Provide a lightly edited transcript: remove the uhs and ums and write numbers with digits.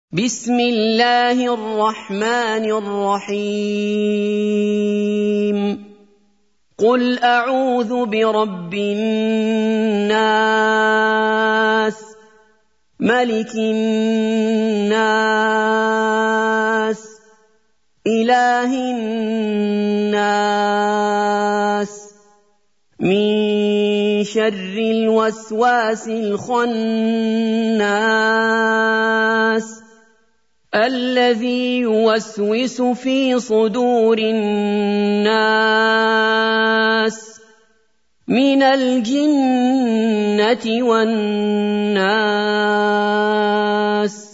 بسم الله الرحمن الرحيم قل أعوذ برب الناس ملك الناس إله الناس من شر الوسواس الخناس الذي يوسوس في صدور الناس من الجنة والناس